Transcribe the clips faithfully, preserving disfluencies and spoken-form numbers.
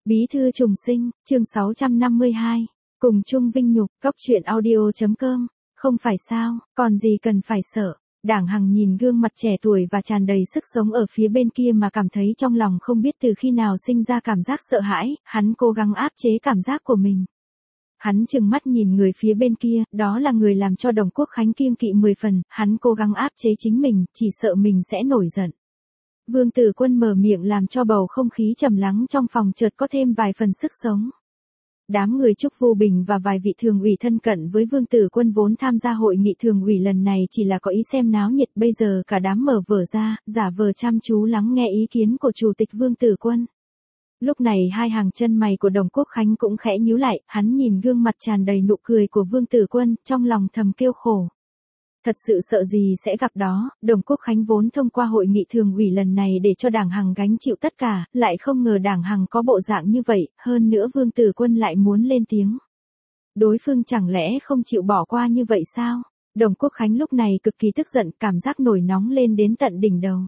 Bí thư trùng sinh, chương sáu trăm năm mươi hai. Cùng chung vinh nhục, cóc truyện audio chấm com. Không phải sao, còn gì cần phải sợ. Đảng Hằng nhìn gương mặt trẻ tuổi và tràn đầy sức sống ở phía bên kia mà cảm thấy trong lòng không biết từ khi nào sinh ra cảm giác sợ hãi, hắn cố gắng áp chế cảm giác của mình. Hắn trừng mắt nhìn người phía bên kia, đó là người làm cho Đồng Quốc Khánh kiêng kỵ mười phần, hắn cố gắng áp chế chính mình, chỉ sợ mình sẽ nổi giận. Vương Tử Quân mở miệng làm cho bầu không khí trầm lắng trong phòng chợt có thêm vài phần sức sống. Đám người Trúc Vô Bình và vài vị thường ủy thân cận với Vương Tử Quân vốn tham gia hội nghị thường ủy lần này chỉ là có ý xem náo nhiệt, bây giờ cả đám mở vở ra, giả vờ chăm chú lắng nghe ý kiến của Chủ tịch Vương Tử Quân. Lúc này hai hàng chân mày của Đồng Quốc Khánh cũng khẽ nhíu lại, hắn nhìn gương mặt tràn đầy nụ cười của Vương Tử Quân, trong lòng thầm kêu khổ. Thật sự sợ gì sẽ gặp đó, Đồng Quốc Khánh vốn thông qua hội nghị thường ủy lần này để cho Đảng Hằng gánh chịu tất cả, lại không ngờ Đảng Hằng có bộ dạng như vậy, hơn nữa Vương Tử Quân lại muốn lên tiếng. Đối phương chẳng lẽ không chịu bỏ qua như vậy sao? Đồng Quốc Khánh lúc này cực kỳ tức giận, cảm giác nổi nóng lên đến tận đỉnh đầu.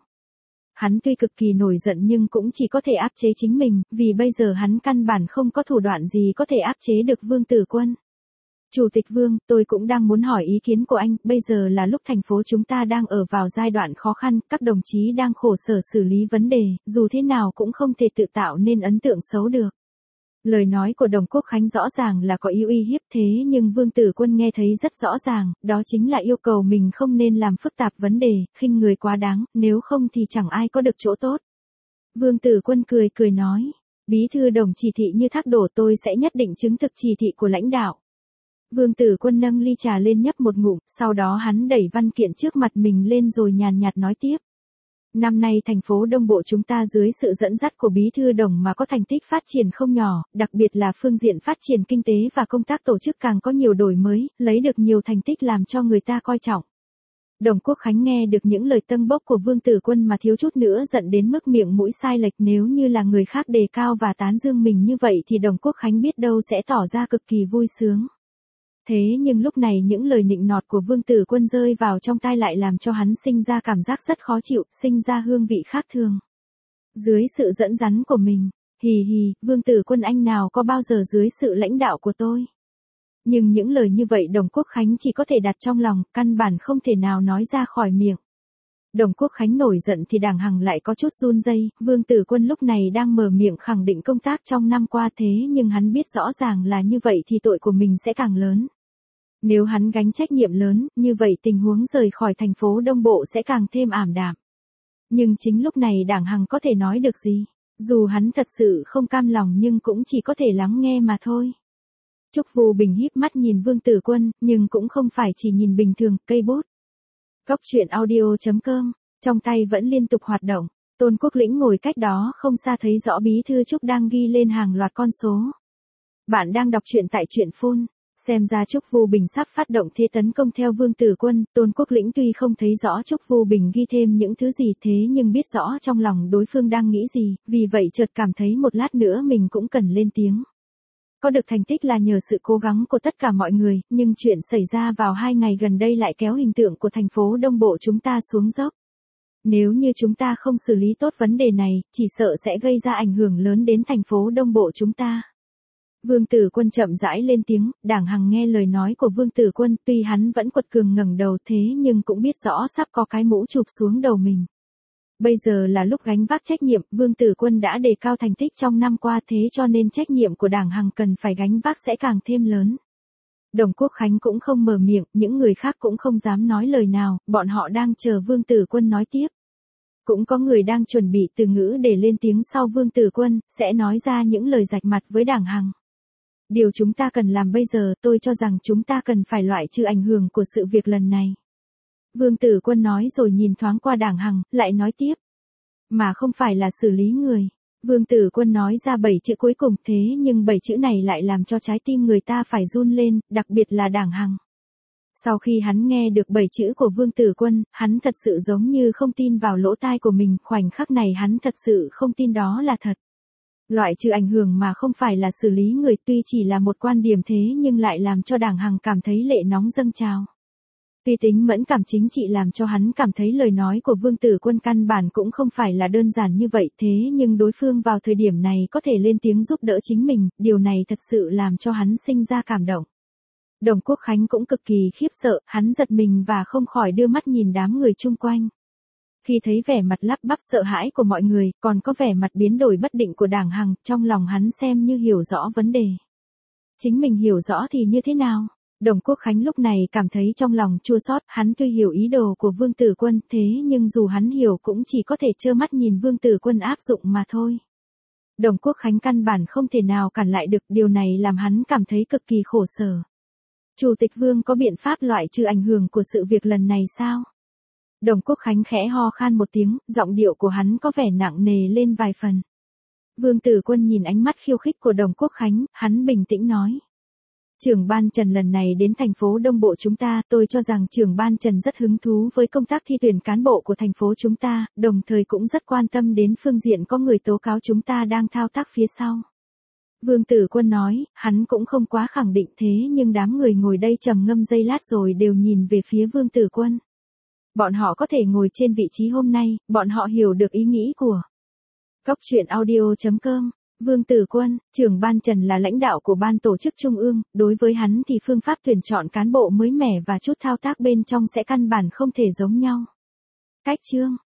Hắn tuy cực kỳ nổi giận nhưng cũng chỉ có thể áp chế chính mình, vì bây giờ hắn căn bản không có thủ đoạn gì có thể áp chế được Vương Tử Quân. Chủ tịch Vương, tôi cũng đang muốn hỏi ý kiến của anh, bây giờ là lúc thành phố chúng ta đang ở vào giai đoạn khó khăn, các đồng chí đang khổ sở xử lý vấn đề, dù thế nào cũng không thể tự tạo nên ấn tượng xấu được. Lời nói của Đồng Quốc Khánh rõ ràng là có ý uy hiếp thế nhưng Vương Tử Quân nghe thấy rất rõ ràng, đó chính là yêu cầu mình không nên làm phức tạp vấn đề, khinh người quá đáng, nếu không thì chẳng ai có được chỗ tốt. Vương Tử Quân cười cười nói, bí thư Đồng chỉ thị như thác đổ, tôi sẽ nhất định chứng thực chỉ thị của lãnh đạo. Vương Tử Quân nâng ly trà lên nhấp một ngụm, sau đó hắn đẩy văn kiện trước mặt mình lên rồi nhàn nhạt nói tiếp. Năm nay thành phố Đông Bộ chúng ta dưới sự dẫn dắt của bí thư Đồng mà có thành tích phát triển không nhỏ, đặc biệt là phương diện phát triển kinh tế và công tác tổ chức càng có nhiều đổi mới, lấy được nhiều thành tích làm cho người ta coi trọng. Đồng Quốc Khánh nghe được những lời tâng bốc của Vương Tử Quân mà thiếu chút nữa giận đến mức miệng mũi sai lệch, nếu như là người khác đề cao và tán dương mình như vậy thì Đồng Quốc Khánh biết đâu sẽ tỏ ra cực kỳ vui sướng. Thế nhưng lúc này những lời nịnh nọt của Vương Tử Quân rơi vào trong tai lại làm cho hắn sinh ra cảm giác rất khó chịu, sinh ra hương vị khác thường. Dưới sự dẫn dắt của mình, hì hì, Vương Tử Quân anh nào có bao giờ dưới sự lãnh đạo của tôi. Nhưng những lời như vậy Đồng Quốc Khánh chỉ có thể đặt trong lòng, căn bản không thể nào nói ra khỏi miệng. Đồng Quốc Khánh nổi giận thì Đảng Hằng lại có chút run rẩy. Vương Tử Quân lúc này đang mở miệng khẳng định công tác trong năm qua thế nhưng hắn biết rõ ràng là như vậy thì tội của mình sẽ càng lớn. Nếu hắn gánh trách nhiệm lớn, như vậy tình huống rời khỏi thành phố Đông Bộ sẽ càng thêm ảm đạm. Nhưng chính lúc này Đảng Hằng có thể nói được gì? Dù hắn thật sự không cam lòng nhưng cũng chỉ có thể lắng nghe mà thôi. Trúc Vô Bình híp mắt nhìn Vương Tử Quân, nhưng cũng không phải chỉ nhìn bình thường, cây bút. Cóc truyện audio chấm com, trong tay vẫn liên tục hoạt động. Tôn Quốc Lĩnh ngồi cách đó không xa thấy rõ bí thư Trúc đang ghi lên hàng loạt con số. Bạn đang đọc truyện tại truyện phun. Xem ra Trúc Vô Bình sắp phát động thế tấn công theo Vương Tử Quân, Tôn Quốc Lĩnh tuy không thấy rõ Trúc Vô Bình ghi thêm những thứ gì thế nhưng biết rõ trong lòng đối phương đang nghĩ gì, vì vậy chợt cảm thấy một lát nữa mình cũng cần lên tiếng. Có được thành tích là nhờ sự cố gắng của tất cả mọi người, nhưng chuyện xảy ra vào hai ngày gần đây lại kéo hình tượng của thành phố Đông Bộ chúng ta xuống dốc. Nếu như chúng ta không xử lý tốt vấn đề này, chỉ sợ sẽ gây ra ảnh hưởng lớn đến thành phố Đông Bộ chúng ta. Vương Tử Quân chậm rãi lên tiếng, Đảng Hằng nghe lời nói của Vương Tử Quân, tuy hắn vẫn quật cường ngẩng đầu thế nhưng cũng biết rõ sắp có cái mũ chụp xuống đầu mình. Bây giờ là lúc gánh vác trách nhiệm, Vương Tử Quân đã đề cao thành tích trong năm qua thế cho nên trách nhiệm của Đảng Hằng cần phải gánh vác sẽ càng thêm lớn. Đồng Quốc Khánh cũng không mở miệng, những người khác cũng không dám nói lời nào, bọn họ đang chờ Vương Tử Quân nói tiếp. Cũng có người đang chuẩn bị từ ngữ để lên tiếng sau Vương Tử Quân, sẽ nói ra những lời rạch mặt với Đảng Hằng. Điều chúng ta cần làm bây giờ, tôi cho rằng chúng ta cần phải loại trừ ảnh hưởng của sự việc lần này. Vương Tử Quân nói rồi nhìn thoáng qua Đảng Hằng, lại nói tiếp. Mà không phải là xử lý người. Vương Tử Quân nói ra bảy chữ cuối cùng thế nhưng bảy chữ này lại làm cho trái tim người ta phải run lên, đặc biệt là Đảng Hằng. Sau khi hắn nghe được bảy chữ của Vương Tử Quân, hắn thật sự giống như không tin vào lỗ tai của mình, khoảnh khắc này hắn thật sự không tin đó là thật. Loại trừ ảnh hưởng mà không phải là xử lý người tuy chỉ là một quan điểm thế nhưng lại làm cho Đảng Hằng cảm thấy lệ nóng dâng trào. Suy tính mẫn cảm chính trị làm cho hắn cảm thấy lời nói của Vương Tử Quân căn bản cũng không phải là đơn giản như vậy, thế nhưng đối phương vào thời điểm này có thể lên tiếng giúp đỡ chính mình, điều này thật sự làm cho hắn sinh ra cảm động. Đồng Quốc Khánh cũng cực kỳ khiếp sợ, hắn giật mình và không khỏi đưa mắt nhìn đám người chung quanh. Khi thấy vẻ mặt lắp bắp sợ hãi của mọi người, còn có vẻ mặt biến đổi bất định của Đảng Hằng, trong lòng hắn xem như hiểu rõ vấn đề. Chính mình hiểu rõ thì như thế nào? Đồng Quốc Khánh lúc này cảm thấy trong lòng chua xót, hắn tuy hiểu ý đồ của Vương Tử Quân, thế nhưng dù hắn hiểu cũng chỉ có thể trơ mắt nhìn Vương Tử Quân áp dụng mà thôi. Đồng Quốc Khánh căn bản không thể nào cản lại được, điều này làm hắn cảm thấy cực kỳ khổ sở. Chủ tịch Vương có biện pháp loại trừ ảnh hưởng của sự việc lần này sao? Đồng Quốc Khánh khẽ ho khan một tiếng, giọng điệu của hắn có vẻ nặng nề lên vài phần. Vương Tử Quân nhìn ánh mắt khiêu khích của Đồng Quốc Khánh, hắn bình tĩnh nói. Trưởng ban Trần lần này đến thành phố Đông Bộ chúng ta, tôi cho rằng trưởng ban Trần rất hứng thú với công tác thi tuyển cán bộ của thành phố chúng ta, đồng thời cũng rất quan tâm đến phương diện có người tố cáo chúng ta đang thao tác phía sau. Vương Tử Quân nói, hắn cũng không quá khẳng định thế nhưng đám người ngồi đây trầm ngâm giây lát rồi đều nhìn về phía Vương Tử Quân. Bọn họ có thể ngồi trên vị trí hôm nay, bọn họ hiểu được ý nghĩ của Cóc truyện audio chấm com. Vương Tử Quân, trưởng ban Trần là lãnh đạo của ban tổ chức trung ương, đối với hắn thì phương pháp tuyển chọn cán bộ mới mẻ và chút thao tác bên trong sẽ căn bản không thể giống nhau. Cách chương